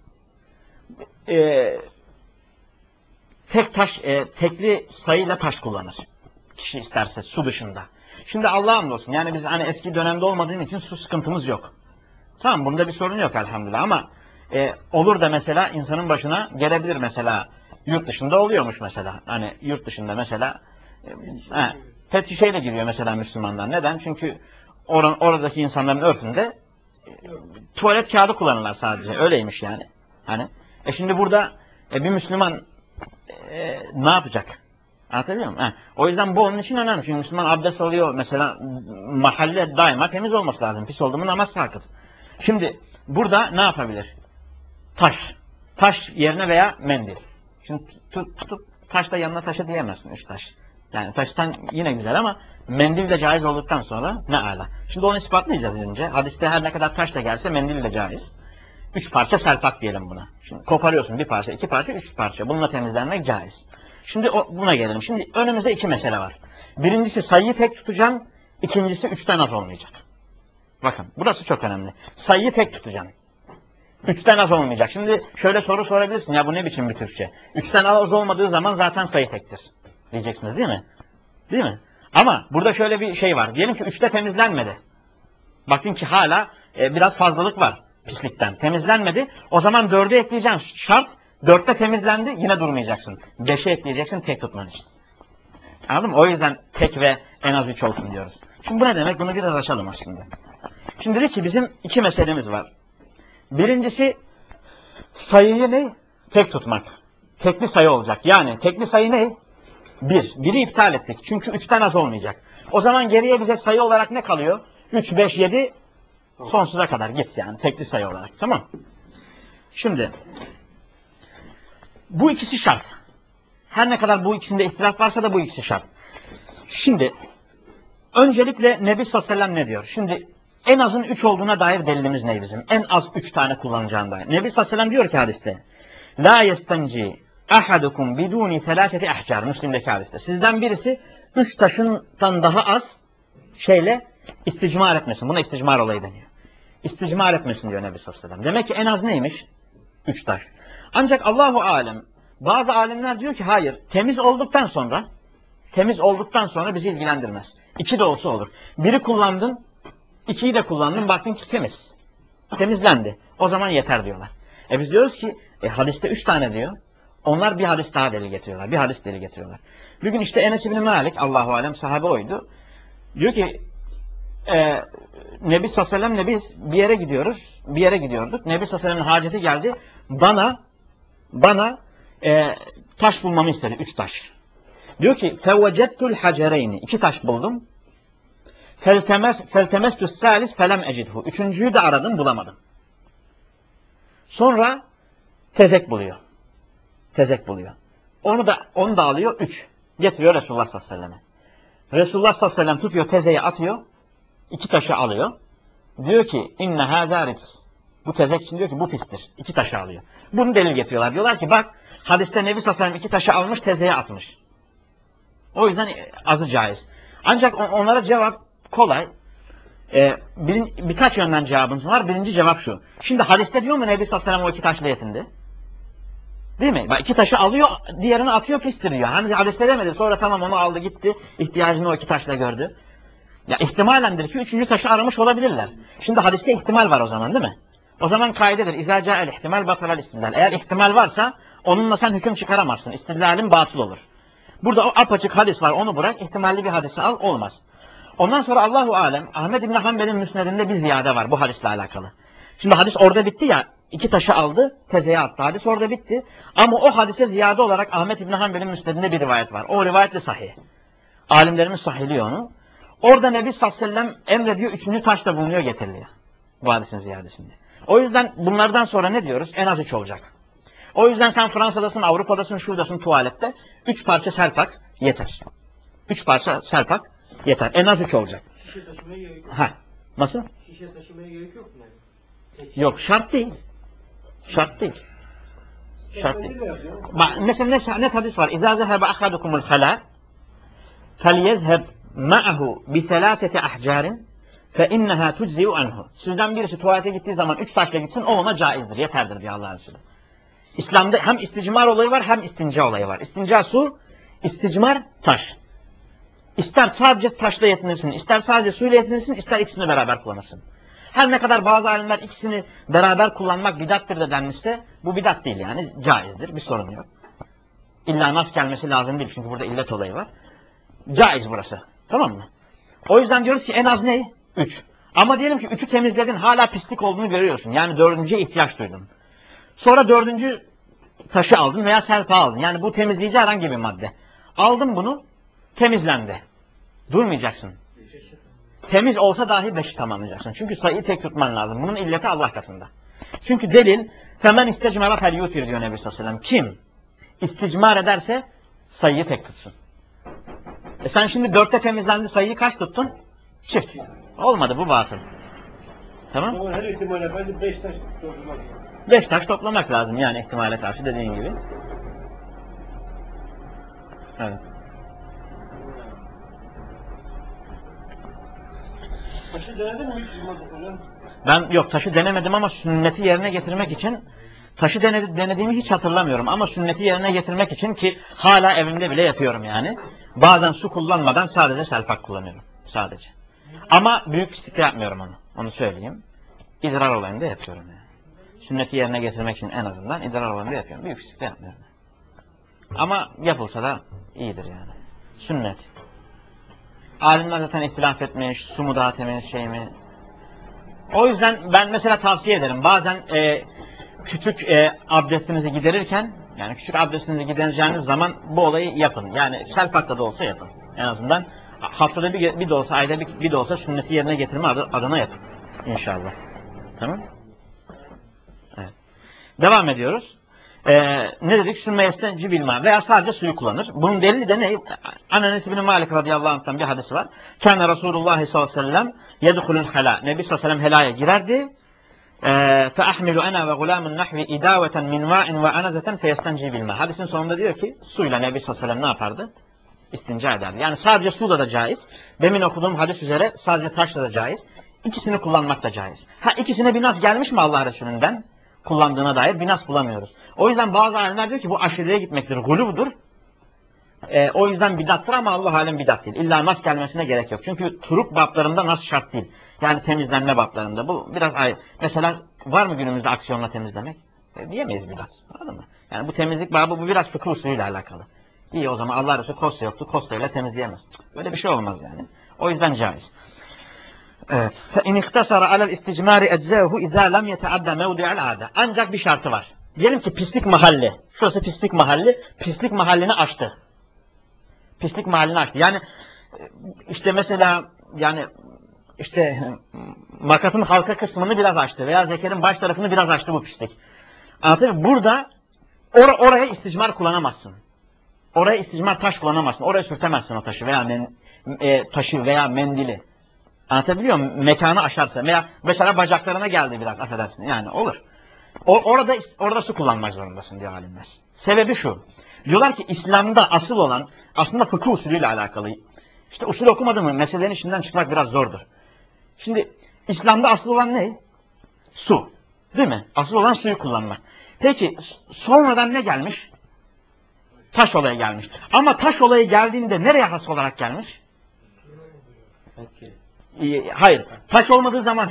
Tekli sayıyla taş kullanır. Kişi isterse su dışında. Şimdi Allah'a hamdolsun. Yani biz hani eski dönemde olmadığım için su sıkıntımız yok. Tamam bunda bir sorun yok elhamdülillah ama olur da mesela insanın başına gelebilir mesela. Yurt dışında oluyormuş mesela. Hani yurt dışında mesela pet şişeyle giriyor mesela Müslümanlar. Neden? Çünkü oradaki insanların örtünde tuvalet kağıdı kullanırlar sadece. Öyleymiş yani. Hani şimdi burada bir Müslüman ne yapacak? Anlatabiliyor muyum? O yüzden bu onun için önemli. Çünkü Müslüman abdest alıyor. Mesela mahalle daima temiz olması lazım. Pis oldu mu namaz sakıt. Şimdi burada ne yapabilir? Taş yerine veya mendil. Şimdi tutup taş da yanına taşı diyemezsin. 3 taş. Yani taştan yine güzel ama mendil de caiz olduktan sonra ne ala. Şimdi onu ispatlayacağız önce. Hadiste her ne kadar taş da gelse mendil de caiz. 3 parça selpak diyelim buna. Şimdi koparıyorsun bir parça, 2 parça, 3 parça. Bununla temizlenmek caiz. Şimdi buna gelelim. Şimdi önümüzde 2 mesele var. Birincisi sayıyı tek tutacaksın. İkincisi 3'ten az olmayacak. Bakın burası çok önemli. Sayıyı tek tutacaksın. 3'ten az olmayacak. Şimdi şöyle soru sorabilirsin. Ya bu ne biçim bir Türkçe? 3'ten az olmadığı zaman zaten sayı tektir. Diyeceksiniz değil mi? Değil mi? Ama burada şöyle bir şey var. Diyelim ki 3'te temizlenmedi. Bakın ki hala biraz fazlalık var pislikten. Temizlenmedi. O zaman 4'ü ekleyeceksin. Şart 4'te temizlendi. Yine durmayacaksın. 5'e ekleyeceksin tek tutman için. Anladın mı? O yüzden tek ve en az 3 olsun diyoruz. Şimdi bu ne demek? Bunu biraz açalım aslında. Şimdi dedik ki bizim 2 meselemiz var. Birincisi sayıyı ne? Tek tutmak. tekli sayı olacak. Yani tekli sayı ne? 1. 1'i iptal ettik. Çünkü 3'ten az olmayacak. O zaman geriye bize sayı olarak ne kalıyor? 3, 5, 7 sonsuza kadar git yani tekli sayı olarak. Tamam. Şimdi bu ikisi şart. Her ne kadar bu ikisinde ihtilaf varsa da bu ikisi şart. Şimdi öncelikle Nebi sallallahu aleyhi ve sellem ne diyor? Şimdi en azın 3 olduğuna dair delilimiz ne bizim? En az 3 tane kullanacağına dair. Nebi sallallahu aleyhi ve sellem diyor ki hadiste: La yestenci ahadukum biduni selaseti ahcar. Müslim'deki hadiste. Sizden birisi 3 taşından daha az şeyle isticmar etmesin. Buna isticmar olayı deniyor. İsticmar etmesin diyor Nebi sallallahu aleyhi ve sellem. Demek ki en az neymiş? 3 taş. Ancak Allahu alem, bazı alimler diyor ki hayır, temiz olduktan sonra bizi ilgilendirmez. 2 de olsa olur. Biri kullandın, 2'yi de kullandın, baktın ki temiz. Temizlendi. O zaman yeter diyorlar. Biz diyoruz ki hadiste 3 tane diyor. Onlar bir hadis daha delil getiriyorlar. Bir hadis delil getiriyorlar. Bir gün işte Enes İbni Malik, Allahu alem sahabe oydu. Diyor ki Nebi sallallahu aleyhi ve sellem'le biz bir yere gidiyorduk. Nebi sallallahu aleyhi ve sellem'in haceti geldi. Bana taş bulmamı istedi. 3 taş. Diyor ki fevvecettul hacereyni. 2 taş buldum. Feltemestus salis felem ecidhu. 3.'yü de aradım, bulamadım. Sonra tezek buluyor. Onu da alıyor 3. Getiriyor Resulullah sallallahu aleyhi ve sellem'e. Resulullah sallallahu aleyhi ve sellem tutuyor, tezeyi atıyor. 2 taşı alıyor. Diyor ki inne hâzâ rics. Bu tezek için diyor ki bu pistir. 2 taşı alıyor. Bunu delil getiriyorlar. Diyorlar ki bak hadiste Nebi sallallahu aleyhi ve sellem 2 taşı almış, tezeye atmış. O yüzden azı caiz. Ancak onlara cevap kolay. Birkaç yönden cevabımız var. Birinci cevap şu. Şimdi hadiste diyor mu Nebi sallallahu aleyhi ve sellem o 2 taşla yetindi? Değil mi? Bak 2 taşı alıyor, diğerini atıyor, pistir diyor. Hani hadiste demedi. Sonra tamam onu aldı gitti. İhtiyacını o 2 taşla gördü. Ya ihtimalendir ki 3. taşı aramış olabilirler. Şimdi hadiste ihtimal var o zaman değil mi? O zaman kaidedir. İzâ câel ihtimal batalal istidlal. Eğer ihtimal varsa onunla sen hüküm çıkaramazsın. İstidlalin batıl olur. Burada o apaçık hadis var, onu bırak. İhtimalli bir hadisi al, olmaz. Ondan sonra Allahu alem Ahmed İbn Hanbel'in müsnedinde bir ziyade var bu hadisle alakalı. Şimdi hadis orada bitti ya. 2 taşı aldı, tezeye attı. Hadis orada bitti. Ama o hadise ziyade olarak Ahmed İbn Hanbel'in müsnedinde bir rivayet var. O rivayet de sahih. Alimlerimiz sahihliyor onu. Orada Nebi sallallahu aleyhi ve sellem emrediyor, 3. taş da bulunuyor, getiriliyor. Bu hadisin ziyadesinde. O yüzden bunlardan sonra ne diyoruz? En az 3 olacak. O yüzden sen Fransa'dasın, Avrupa'dasın, şuradasın, tuvalette 3 parça serpak yeter. 3 parça serpak yeter. En az 3 olacak. Şişe taşımaya gerek yok. Ha. Nasıl? Şişe taşımaya gerek yok mu? Yok, şart değil. Şart değil. Şart değil. Mesela ne hadis var? İzâ zehebe ahadukumul halâ felyezheb ma'ahu bi selâseti ahcârin fe inneha tujzi'u anhu. Sizden birisi tuvalete gittiği zaman 3 taşla gitsin, o ona caizdir, yeterdir diyor Allah'ın Resulü. İslam'da hem isticmar olayı var hem istinca olayı var. İstinca su, isticmar taş. İster sadece taşla yetinirsin, ister sadece suyla yetinirsin, ister ikisini beraber kullanırsın. Her ne kadar bazı alimler ikisini beraber kullanmak bidattir de denmişse, bu bidat değil yani, caizdir, bir sorun yok. İlla nas gelmesi lazım değil çünkü burada illet olayı var. Caiz burası, tamam mı? O yüzden diyoruz ki en az ne? 3. Ama diyelim ki 3'ü temizledin, hala pislik olduğunu görüyorsun. Yani 4.'ye ihtiyaç duydun. Sonra 4. taşı aldın veya serpa aldın. Yani bu temizleyici herhangi bir madde. Aldın bunu, temizlendi. Durmayacaksın. Temiz olsa dahi 5'i tamamlayacaksın. Çünkü sayıyı tek tutman lazım. Bunun illeti Allah katında. Çünkü delil, femen istecmara fel yutir diyor Nebi sallallahu aleyhi ve sellem. Kim isticmar ederse sayıyı tek tutsun. Sen şimdi 4'te temizlendi, sayıyı kaç tuttun? Çift. Olmadı, bu batıl. Tamam? Ama her ihtimale bence 5 taş toplamak. 5 taş toplamak lazım yani ihtimale karşı dediğin gibi. Evet. Taşı denedin mi hiç yılmadık hocam? Ben yok taşı denemedim ama sünneti yerine getirmek için taşı denediğimi hiç hatırlamıyorum ama sünneti yerine getirmek için ki hala evimde bile yapıyorum yani. Bazen su kullanmadan sadece selpak kullanıyorum. Sadece. Ama büyük pislikte yapmıyorum onu. Onu söyleyeyim. İdrar olayında yapıyorum yani. Sünneti yerine getirmek için en azından idrar olayında yapıyorum. Büyük pislikte yapmıyorum. Ama yapılsa da iyidir yani. Sünnet. Alimler zaten ihtilaf etmiş. Su mu daha temiz şey mi? O yüzden ben mesela tavsiye ederim. Bazen küçük abdestinizi giderirken Yani küçük abdestinizi gidereceğiniz zaman bu olayı yapın. Yani selfakta da olsa yapın. En azından haftada bir de olsa, ayda bir de olsa sünneti yerine getirme adına yapın. İnşallah. Tamam. Evet. Devam ediyoruz. Ne dedik? Sümme yestenci bilma veya sadece suyu kullanır. Bunun delili de ne? Enes bin Malik radıyallahu anh'tan bir hadisi var. Kâne Resulullah sallallahu aleyhi ve sellem yedhulul helâ. Nebi sallallahu aleyhi ve sellem helaya girerdi. فَأَحْمِلُ أَنَا وَغُلَامُ النَّحْوِ اِدَاوَةً مِنْ وَاءٍ وَاَنَزَةً فَيَسْتَنْجِي بِالْمَا. Hadisin sonunda diyor ki suyla Nebi sallallahu aleyhi ve sellem ne yapardı? İstinca ederdi. Yani sadece suyla da caiz. Demin okuduğum hadis üzere sadece taşla da caiz. İkisini kullanmak da caiz. İkisine bir nas gelmiş mi Allah Resulü'nden? Kullandığına dair bir nas bulamıyoruz. O yüzden bazı alimler diyor ki bu aşırıya gitmektir, gulubudur. O yüzden bidattır ama Allah alem bidat değil. İlla nas gelmesine gerek yok. Çünkü turuk bablarında nas şart değil. Yani temizlenme bablarında. Bu biraz ayrı. Mesela var mı günümüzde aksiyonla temizlemek? Diyemeyiz bidat. Anladın mı? Yani bu temizlik babı bu biraz fıkıh usulüyle alakalı. İyi o zaman Allah Resulü kosta yoktu. Kostayla temizleyemez. Böyle bir şey olmaz yani. O yüzden caiz. Evet. فَاِنْ اِخْتَصَرَ عَلَى الْاِسْتِجْمَارِ اَجْزَاهُ اِذَا لَمْ يَتَعَدَّ مَوْدِعَ الْعَادَةِ. Ancak bir şartı var. Diyelim ki pislik mahalli. Şurası pislik mahalli. Pislik mahallini aştı. Pislik mahallini aştı. Yani işte mesela yani işte makatın halka kısmını biraz açtı veya zekerin baş tarafını biraz açtı bu pislik. Anladın mı? Burada oraya isticmar kullanamazsın. Oraya isticmar taş kullanamazsın. Oraya sürtemezsin o taşı veya mendili. Anlatabiliyor muyum? Mekanı aşarsa veya mesela bacaklarına geldi biraz affedersin. Yani olur. Orada su kullanmak zorundasın diyor alimler. Sebebi şu. Diyorlar ki İslam'da asıl olan aslında fıkıh usulüyle alakalı. İşte usul okumadın mı meselelerin içinden çıkmak biraz zordur. Şimdi İslam'da asıl olan ne? Su. Değil mi? Asıl olan suyu kullanmak. Peki sonradan ne gelmiş? Taş olayı gelmiş. Ama taş olayı geldiğinde nereye has olarak gelmiş? Peki. Hayır. Taş olmadığı zaman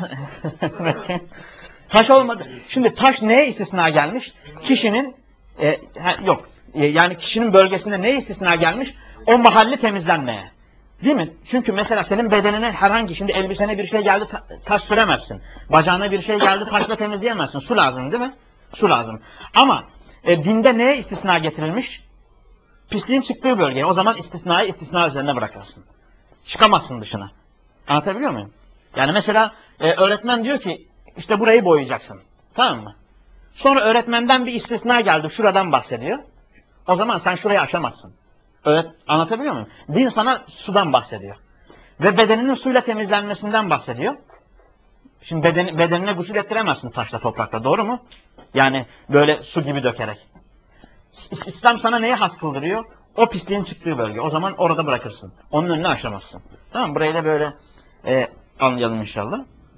taş olmadı. Şimdi taş neye istisna gelmiş? Kişinin yani kişinin bölgesinde neye istisna gelmiş? O mahalli temizlenmeye. Değil mi? Çünkü mesela senin bedenine herhangi şimdi elbisene bir şey geldi taş süremezsin. Bacağına bir şey geldi taşla temizleyemezsin. Su lazım değil mi? Su lazım. Ama dinde neye istisna getirilmiş? Pisliğin çıktığı bölgeye. O zaman istisnayı istisna üzerine bırakırsın. Çıkamazsın dışına. Anlatabiliyor muyum? Yani mesela öğretmen diyor ki işte burayı boyayacaksın. Tamam mı? Sonra öğretmenden bir istisna geldi. Şuradan bahsediyor. O zaman sen şurayı aşamazsın. Anlatabiliyor muyum? Din sana sudan bahsediyor. Ve bedeninin suyla temizlenmesinden bahsediyor. Şimdi bedenine gusül ettiremezsin taşla toprakla. Doğru mu? Yani böyle su gibi dökerek. İslam sana neye has kıldırıyor? O pisliğin çıktığı bölge. O zaman orada bırakırsın. Onun önüne aşamazsın. Tamam mı? Burayı da böyle anlayalım inşallah.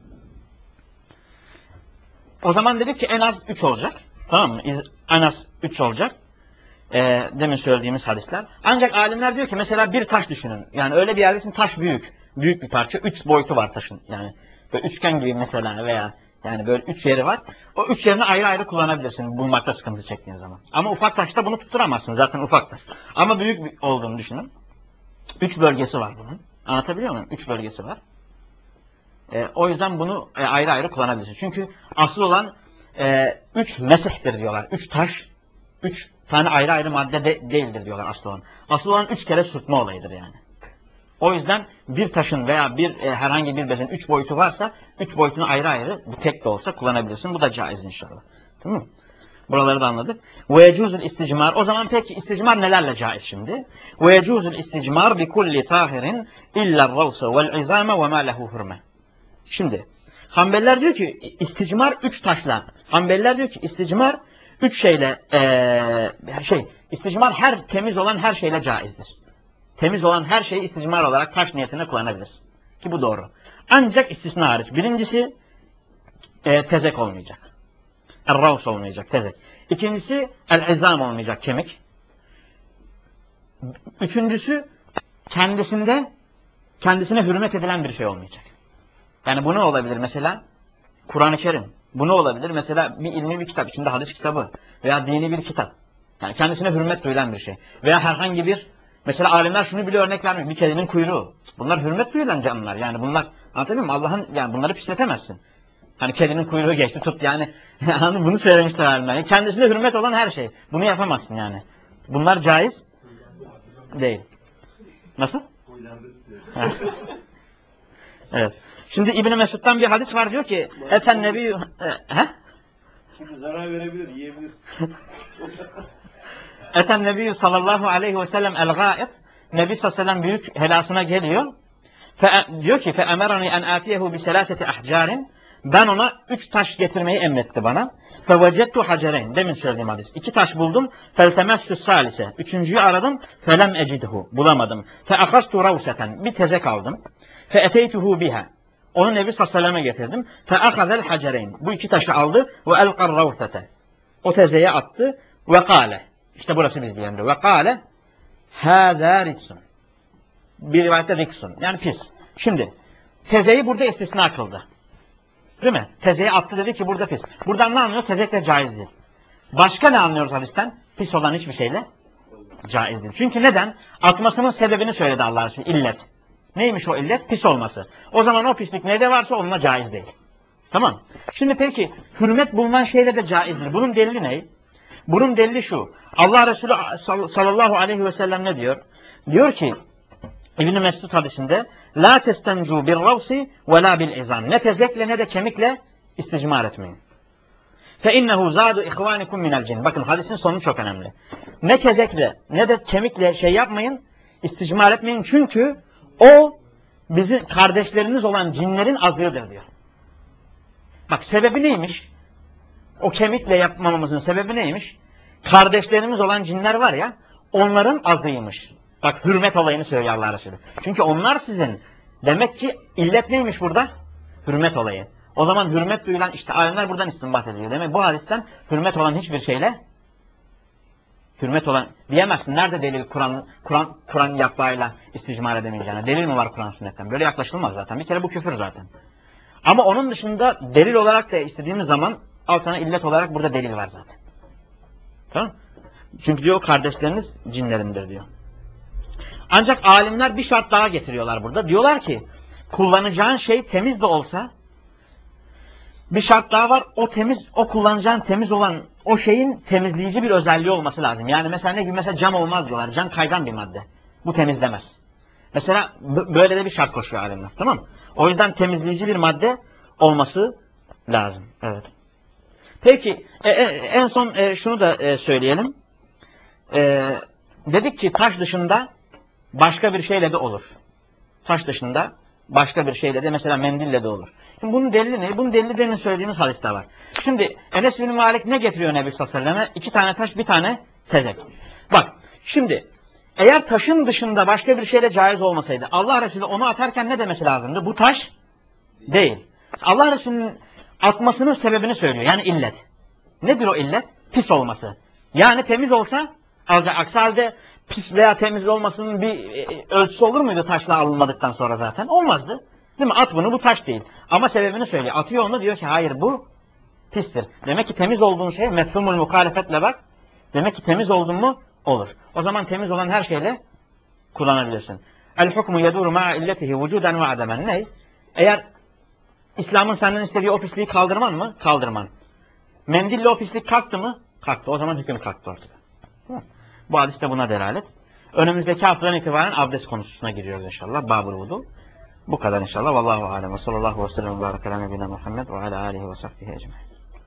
O zaman dedik ki en az 3 olacak. Tamam mı? En az 3 olacak. Demin söylediğimiz hadisler. Ancak alimler diyor ki mesela bir taş düşünün. Yani öyle bir yerdesin taş büyük. Büyük bir parça. 3 boyutu var taşın. Yani böyle üçgen gibi mesela veya yani böyle 3 yeri var. O 3 yerini ayrı ayrı kullanabilirsin bulmakta sıkıntı çektiğin zaman. Ama ufak taşta bunu tutturamazsın. Zaten ufaktır. Ama büyük olduğunu düşünün. 3 bölgesi var bunun. Anlatabiliyor muyum? 3 bölgesi var. O yüzden bunu ayrı ayrı kullanabilirsin. Çünkü asıl olan 3 mesihtir diyorlar. 3 taş, 3 tane ayrı ayrı madde değildir diyorlar asıl olan. Asıl olan 3 kere sürtme olayıdır yani. O yüzden bir taşın veya herhangi bir bezin 3 boyutu varsa 3 boyutunu ayrı ayrı bu tek de olsa kullanabilirsin. Bu da caiz inşallah. Tamam mı? Buraları da anladık. Ve yecuzul isticmar. O zaman peki isticmar nelerle caiz şimdi? Ve yecuzul isticmar bi kulli tahirin illa ar-ravsa ve'l-izama ve ma lehu hurme. Şimdi Hanbeliler diyor ki isticmar 3 taşla. Hanbeliler diyor ki isticmar 3 şeyle isticmar temiz olan her şeyle caizdir. Temiz olan her şeyi isticmar olarak taş niyetine kullanabilirsin. Ki bu doğru. Ancak istisna hariç. Birincisi tezek olmayacak. Er-ravs olmayacak, tezek. İkincisi el-izam olmayacak, kemik. Üçüncüsü kendisine hürmet edilen bir şey olmayacak. Yani bu ne olabilir mesela? Kur'an-ı Kerim. Bu ne olabilir? Mesela bir ilmi bir kitap, içinde hadis kitabı veya dini bir kitap. Yani kendisine hürmet duyulan bir şey. Veya herhangi bir, mesela alimler şunu bile örnek vermiyor. Bir kedinin kuyruğu. Bunlar hürmet duyulan canlılar. Yani bunlar, anlatabiliyor muyum? Allah'ın, yani bunları pisletemezsin. Hani kedinin kuyruğu geçti tut yani. Yani bunu söylemişler alimler. Yani kendisine hürmet olan her şey. Bunu yapamazsın yani. Bunlar caiz değil. Nasıl? Evet. Şimdi İbn Mesud'dan bir hadis var, diyor ki Eten Nebi Çünkü zarar verebilir, yiyebilir. Eten Nebi sallallahu aleyhi ve sellem el-gâid, Nebi sallallahu aleyhi ve sellem büyük helasına geliyor. Diyor ki fe emerani en atiyehu bi selaseti ahcarin, ben ona 3 taş getirmeyi emretti bana. Fe vecettu hacereyn, demin söylediğim hadis. 2 taş buldum. Feltemessü salise, 3.'yü aradım. Felem ecidhu, bulamadım. Fe akastu ravseten, bir tezek aldım. Fe eteytuhu biha, onu Nebi sallallahu aleyhi ve selleme getirdim. Fe akazel hacereyn, bu 2 taşı aldı. Ve elqar ravsete, o tezeye attı. Ve kâle, işte burası biz diyendir. Ve kâle hâzâ riksun, bir rivayette riksun, yani pis. Şimdi tezeyi burada istisna kıldı. Değil mi? Tezeye attı, dedi ki burada pis. Buradan ne anlıyoruz? Tezekle caizdir. Başka ne anlıyoruz hadisten? Pis olan hiçbir şeyle caizdir. Çünkü neden? Atmasının sebebini söyledi Allah Resulü. İllet. Neymiş o illet? Pis olması. O zaman o pislik ne de varsa onunla caiz değil. Tamam. Şimdi peki hürmet bulunan şeyle de caizdir. Bunun delili ne? Bunun delili şu. Allah Resulü sallallahu aleyhi ve sellem ne diyor? Diyor ki İbn-i Mesud hadisinde la testencu bir ravsi ve la bil izam, ne tezekle ne de kemikle isticmar etmeyin. Fe innehu zadu ihvanikum minel cin. Bakın hadisin sonu çok önemli. Ne tezekle ne de kemikle şey yapmayın, isticmar etmeyin, çünkü o bizim kardeşleriniz olan cinlerin azığıdır diyor. Bak sebebi neymiş? O kemikle yapmamamızın sebebi neymiş? Kardeşlerimiz olan cinler var ya, onların azıymış. Bak hürmet olayını söylüyor Allah Resulü. Çünkü onlar sizin. Demek ki illet neymiş burada? Hürmet olayı. O zaman hürmet duyulan, işte alimler buradan istinbat ediyor. Demek bu hadisten hürmet olan hiçbir şeyle hürmet olan diyemezsin. Nerede delil Kur'an yaprağıyla isticmar edemeyeceğine? Delil mi var Kur'an sünnetten? Böyle yaklaşılmaz zaten. Bir kere bu küfür zaten. Ama onun dışında delil olarak da istediğimiz zaman al sana illet olarak burada delil var zaten. Tamam? Çünkü diyor kardeşleriniz cinlerindir diyor. Ancak alimler bir şart daha getiriyorlar burada. Diyorlar ki kullanacağın şey temiz de olsa bir şart daha var. O kullanacağın temiz olan o şeyin temizleyici bir özelliği olması lazım. Yani mesela ne gibi? Mesela cam olmaz diyorlar. Cam kaygan bir madde. Bu temizlemez. Mesela böyle de bir şart koşuyor alimler. Tamam mı? O yüzden temizleyici bir madde olması lazım. Evet. Peki en son şunu da söyleyelim. Dedik ki taş dışında başka bir şeyle de olur. Taş dışında başka bir şeyle de, mesela mendille de olur. Şimdi bunun delili ne? Bunun delili demin söylediğimiz hadiste var. Şimdi Enes bin Malik ne getiriyor Nebi sallallahu aleyhi ve selleme? 2 tane taş, bir tane tezek. Bak şimdi eğer taşın dışında başka bir şeyle caiz olmasaydı Allah Resulü onu atarken ne demesi lazımdı? Bu taş değil. Allah Resulü'nün atmasının sebebini söylüyor. Yani illet. Nedir o illet? Pis olması. Yani temiz olsa alacak. Aksi halde pis veya temiz olmasının bir ölçüsü olur muydu taşla alınmadıktan sonra zaten? Olmazdı. Değil mi? At bunu, bu taş değil. Ama sebebini söylüyor. Atıyor onu, diyor ki hayır bu pistir. Demek ki temiz olduğun şey mefhumul muhalefetle bak. Demek ki temiz oldun mu olur. O zaman temiz olan her şeyle kullanabilirsin. El hukmu yeduru ma'a illetihi vücuden ve ademen. Ne? Eğer İslam'ın senden istediği o pisliği kaldırman mı? Kaldırman. Mendille o pislik kalktı mı? Kalktı. O zaman hüküm kalktı ortada. Bu hadis de buna delalet. Önümüzdeki haftadan itibaren abdest konusuna giriyoruz inşallah. Babul vudu. Bu kadar inşallah. Vallahu alem ve sallallahu ve sellem ve barik ala nebine Muhammed ve ala alihi ve sahbihi ecmaîn.